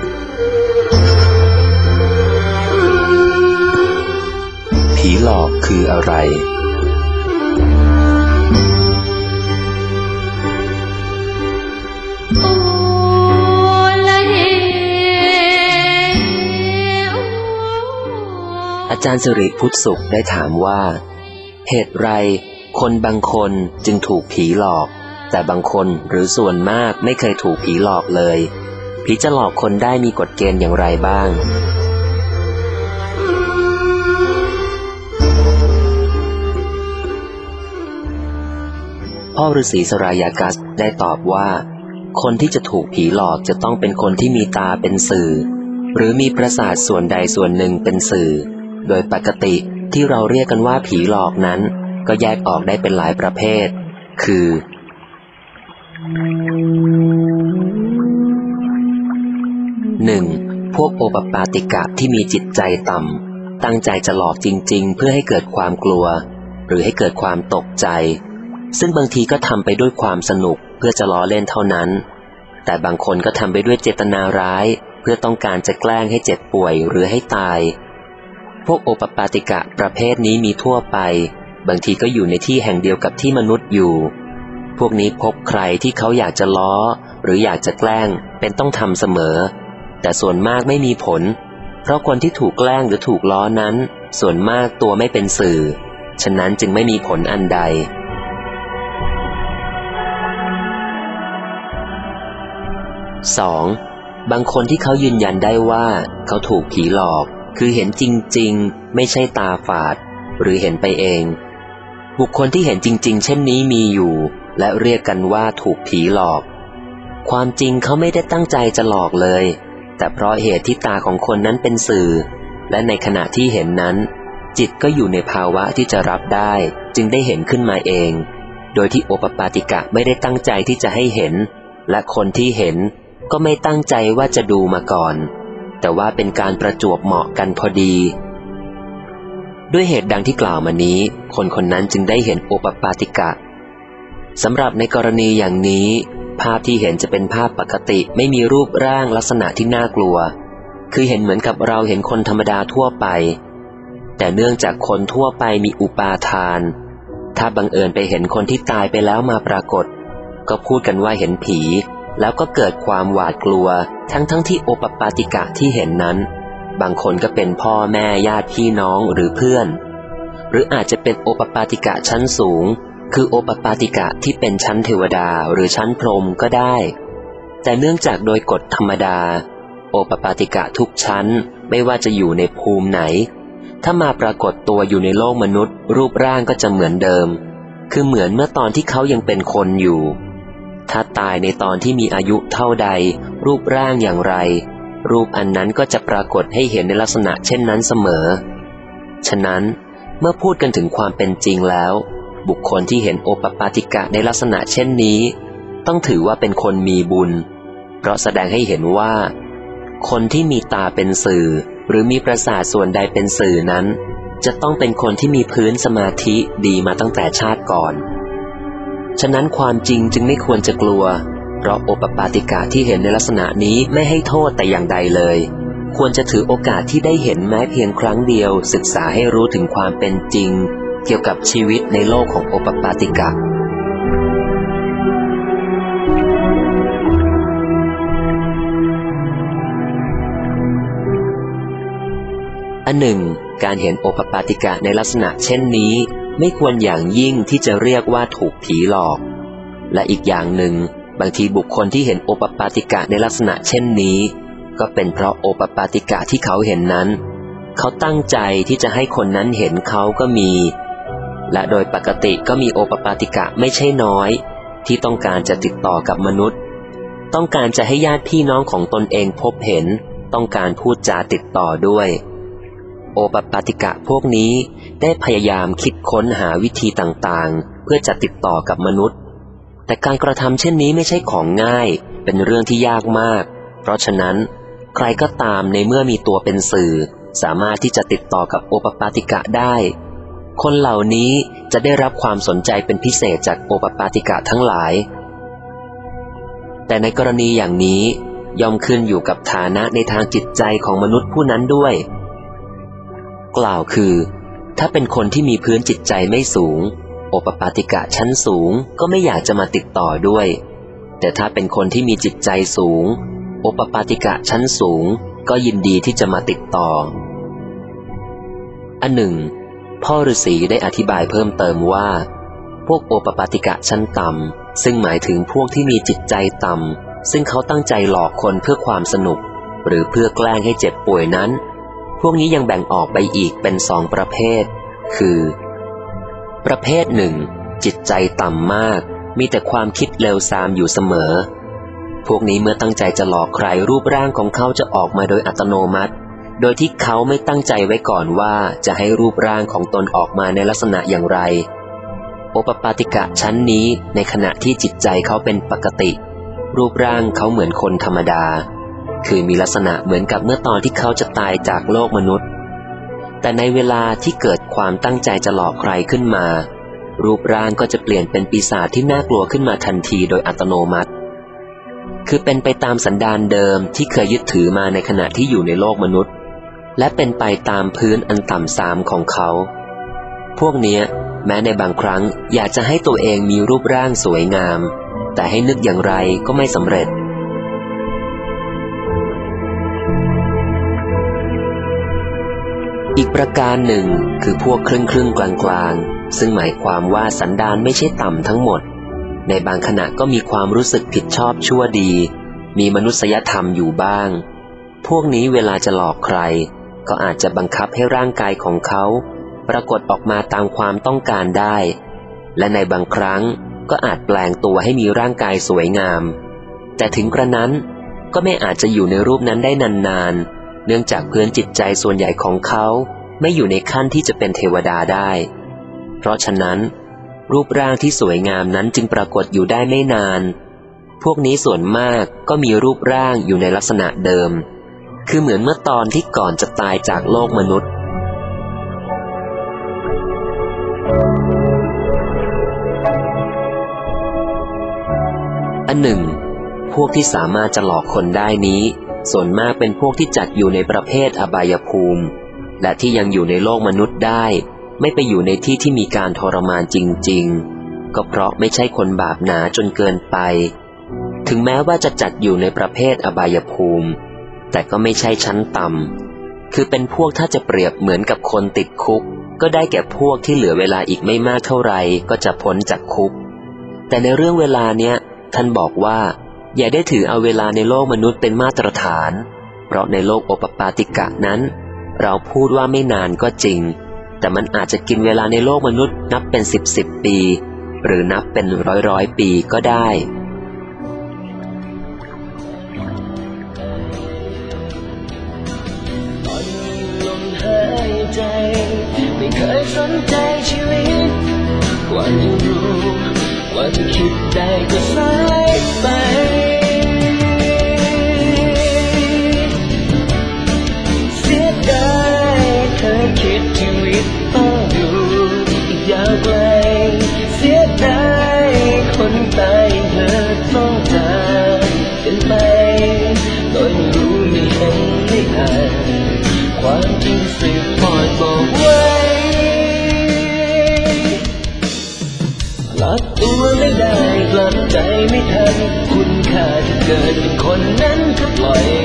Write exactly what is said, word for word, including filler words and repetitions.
ผีหลอกคืออะไรอาจารย์สิริพุทธสุขได้ถามว่าเหตุไรคนบางคนจึงถูกผีหลอกแต่บางคนหรือส่วนมากไม่เคยถูกผีหลอกเลยผีจะหลอกคนได้มีกฎเกณฑ์อย่างไรบ้างพ่อฤาษีสรายากัสได้ตอบว่าคนที่จะถูกผีหลอกจะต้องเป็นคนที่มีตาเป็นสื่อหรือมีประสาทส่วนใดส่วนหนึ่งเป็นสื่อโดยปกติที่เราเรียกกันว่าผีหลอกนั้นก็แยกออกได้เป็นหลายประเภทคือ หนึ่ง. พวกโอปปาติกะที่มีจิตใจต่ำตั้งใจจะหลอกจริงๆเพื่อให้เกิดความกลัวหรือให้เกิดความตกใจซึ่งบางทีก็ทำไปด้วยความสนุกเพื่อจะล้อเล่นเท่านั้นแต่บางคนก็ทำไปด้วยเจตนาร้ายเพื่อต้องการจะแกล้งให้เจ็บป่วยหรือให้ตายพวกโอปปาติกะประเภทนี้มีทั่วไปบางทีก็อยู่ในที่แห่งเดียวกับที่มนุษย์อยู่พวกนี้พบใครที่เขาอยากจะล้อหรืออยากจะแกล้งเป็นต้องทำเสมอแต่ส่วนมากไม่มีผลเพราะคนที่ถูกแกล้งหรือถูกล้อนั้นส่วนมากตัวไม่เป็นสื่อฉะนั้นจึงไม่มีผลอันใด สอง. บางคนที่เขายืนยันได้ว่าเขาถูกผีหลอกคือเห็นจริงๆไม่ใช่ตาฝาดหรือเห็นไปเองบุคคลที่เห็นจริงๆเช่นนี้มีอยู่และเรียกกันว่าถูกผีหลอกความจริงเขาไม่ได้ตั้งใจจะหลอกเลยแต่เพราะเหตุที่ตาของคนนั้นเป็นสื่อและในขณะที่เห็นนั้นจิตก็อยู่ในภาวะที่จะรับได้จึงได้เห็นขึ้นมาเองโดยที่โอปปาติกะไม่ได้ตั้งใจที่จะให้เห็นและคนที่เห็นก็ไม่ตั้งใจว่าจะดูมาก่อนแต่ว่าเป็นการประจวบเหมาะกันพอดีด้วยเหตุดังที่กล่าวมานี้คนคนนั้นจึงได้เห็นโอปปาติกะสำหรับในกรณีอย่างนี้ภาพที่เห็นจะเป็นภาพปกติไม่มีรูปร่างลักษณะที่น่ากลัวคือเห็นเหมือนกับเราเห็นคนธรรมดาทั่วไปแต่เนื่องจากคนทั่วไปมีอุปาทานถ้าบังเอิญไปเห็นคนที่ตายไปแล้วมาปรากฏก็พูดกันว่าเห็นผีแล้วก็เกิดความหวาดกลัวทั้งทั้งที่โอปปาติกะที่เห็นนั้นบางคนก็เป็นพ่อแม่ญาติพี่น้องหรือเพื่อนหรืออาจจะเป็นโอปปาติกะชั้นสูงคือโอปปาติกะที่เป็นชั้นเทวดาหรือชั้นพรหมก็ได้แต่เนื่องจากโดยกฎธรรมดาโอปปาติกะทุกชั้นไม่ว่าจะอยู่ในภูมิไหนถ้ามาปรากฏตัวอยู่ในโลกมนุษย์รูปร่างก็จะเหมือนเดิมคือเหมือนเมื่อตอนที่เขายังเป็นคนอยู่ถ้าตายในตอนที่มีอายุเท่าใดรูปร่างอย่างไรรูปอันนั้นก็จะปรากฏให้เห็นในลักษณะเช่นนั้นเสมอฉะนั้นเมื่อพูดกันถึงความเป็นจริงแล้วบุคคลที่เห็นโอปปาติกะในลักษณะเช่นนี้ต้องถือว่าเป็นคนมีบุญเพราะแสดงให้เห็นว่าคนที่มีตาเป็นสื่อหรือมีประสาทส่วนใดเป็นสื่อนั้นจะต้องเป็นคนที่มีพื้นสมาธิดีมาตั้งแต่ชาติก่อนฉะนั้นความจริงจึงไม่ควรจะกลัวเพราะโอปปาติกะที่เห็นในลักษณะนี้ไม่ให้โทษแต่อย่างใดเลยควรจะถือโอกาสที่ได้เห็นแม้เพียงครั้งเดียวศึกษาให้รู้ถึงความเป็นจริงเกี่ยวกับชีวิตในโลกของโอปปาติกะอันหนึ่งการเห็นโอปปาติกะในลักษณะเช่นนี้ไม่ควรอย่างยิ่งที่จะเรียกว่าถูกผีหลอกและอีกอย่างหนึ่งบางทีบุคคลที่เห็นโอปปาติกะในลักษณะเช่นนี้ก็เป็นเพราะโอปปาติกะที่เขาเห็นนั้นเขาตั้งใจที่จะให้คนนั้นเห็นเขาก็มีและโดยปกติก็มีโอปปาติกะไม่ใช่น้อยที่ต้องการจะติดต่อกับมนุษย์ต้องการจะให้ญาติพี่น้องของตนเองพบเห็นต้องการพูดจาติดต่อด้วยโอปปาติกะพวกนี้ได้พยายามคิดค้นหาวิธีต่างๆเพื่อจะติดต่อกับมนุษย์แต่การกระทำเช่นนี้ไม่ใช่ของง่ายเป็นเรื่องที่ยากมากเพราะฉะนั้นใครก็ตามในเมื่อมีตัวเป็นสื่อสามารถที่จะติดต่อกับโอปปาติกะได้คนเหล่านี้จะได้รับความสนใจเป็นพิเศษจากโอปปาติกะทั้งหลายแต่ในกรณีอย่างนี้ย่อมขึ้นอยู่กับฐานะในทางจิตใจของมนุษย์ผู้นั้นด้วยกล่าวคือถ้าเป็นคนที่มีพื้นจิตใจไม่สูงโอปปาติกะชั้นสูงก็ไม่อยากจะมาติดต่อด้วยแต่ถ้าเป็นคนที่มีจิตใจสูงโอปปาติกะชั้นสูงก็ยินดีที่จะมาติดต่ออันหนึ่งพ่อฤาษีได้อธิบายเพิ่มเติมว่าพวกโอปปาติกะชั้นต่ำซึ่งหมายถึงพวกที่มีจิตใจต่ำซึ่งเขาตั้งใจหลอกคนเพื่อความสนุกหรือเพื่อแกล้งให้เจ็บป่วยนั้นพวกนี้ยังแบ่งออกไปอีกเป็นสองประเภทคือประเภทหนึ่งจิตใจต่ำมากมีแต่ความคิดเลวทรามอยู่เสมอพวกนี้เมื่อตั้งใจจะหลอกใครรูปร่างของเขาจะออกมาโดยอัตโนมัติโดยที่เขาไม่ตั้งใจไว้ก่อนว่าจะให้รูปร่างของตนออกมาในลักษณะอย่างไรโอปปาติกะชั้นนี้ในขณะที่จิตใจเขาเป็นปกติรูปร่างเขาเหมือนคนธรรมดาคือมีลักษณะเหมือนกับเมื่อตอนที่เขาจะตายจากโลกมนุษย์แต่ในเวลาที่เกิดความตั้งใจจะหลอกใครขึ้นมารูปร่างก็จะเปลี่ยนเป็นปีศาจที่น่ากลัวขึ้นมาทันทีโดยอัตโนมัติคือเป็นไปตามสันดานเดิมที่เคยยึดถือมาในขณะที่อยู่ในโลกมนุษย์และเป็นไปตามพื้นอันต่ำทรามของเขาพวกเนี้ยแม้ในบางครั้งอยากจะให้ตัวเองมีรูปร่างสวยงามแต่ให้นึกอย่างไรก็ไม่สำเร็จอีกประการหนึ่งคือพวกครึ่งครึ่งกลางกลางซึ่งหมายความว่าสันดานไม่ใช่ต่ำทั้งหมดในบางขณะก็มีความรู้สึกผิดชอบชั่วดีมีมนุษยธรรมอยู่บ้างพวกนี้เวลาจะหลอกใครก็อาจจะบังคับให้ร่างกายของเขาปรากฏออกมาตามความต้องการได้และในบางครั้งก็อาจแปลงตัวให้มีร่างกายสวยงามแต่ถึงกระนั้นก็ไม่อาจจะอยู่ในรูปนั้นได้นานๆเนื่องจากพื้นจิตใจส่วนใหญ่ของเขาไม่อยู่ในขั้นที่จะเป็นเทวดาได้เพราะฉะนั้นรูปร่างที่สวยงามนั้นจึงปรากฏอยู่ได้ไม่นานพวกนี้ส่วนมากก็มีรูปร่างอยู่ในลักษณะเดิมคือเหมือนเมื่อตอนที่ก่อนจะตายจากโลกมนุษย์อันหนึ่งพวกที่สามารถจะหลอกคนได้นี้ส่วนมากเป็นพวกที่จัดอยู่ในประเภทอบายภูมิและที่ยังอยู่ในโลกมนุษย์ได้ไม่ไปอยู่ในที่ที่มีการทรมานจริงๆก็เพราะไม่ใช่คนบาปหนาจนเกินไปถึงแม้ว่าจะจัดอยู่ในประเภทอบายภูมิแต่ก็ไม่ใช่ชั้นต่ำคือเป็นพวกถ้าจะเปรียบเหมือนกับคนติดคุกก็ได้แก่พวกที่เหลือเวลาอีกไม่มากเท่าไหร่ก็จะพ้นจากคุกแต่ในเรื่องเวลาเนี้ยท่านบอกว่าอย่าได้ถือเอาเวลาในโลกมนุษย์เป็นมาตรฐานเพราะในโลกโอปปาติกะนั้นเราพูดว่าไม่นานก็จริงแต่มันอาจจะกินเวลาในโลกมนุษย์นับเป็นสิบสิบปีหรือนับเป็นร้อยร้อยปีก็ได้ไม่เคยสนใจชีวิตกว่าจะรู้กว่าจะคิดได้ก็สายไปเสียดายเคยคิดชีวิตต้องอยู่อีกยาวไกลเสียดายคนตายเธอต้องจากกันไปโดยไม่รู้ไม่เห็นไม่อ่านความจริงสืบทอดบอกไว้หลับตัวไม่ได้กลับใจไม่ทันคุณค่าจะเกิดเป็นคนนั้นก็ปล่อย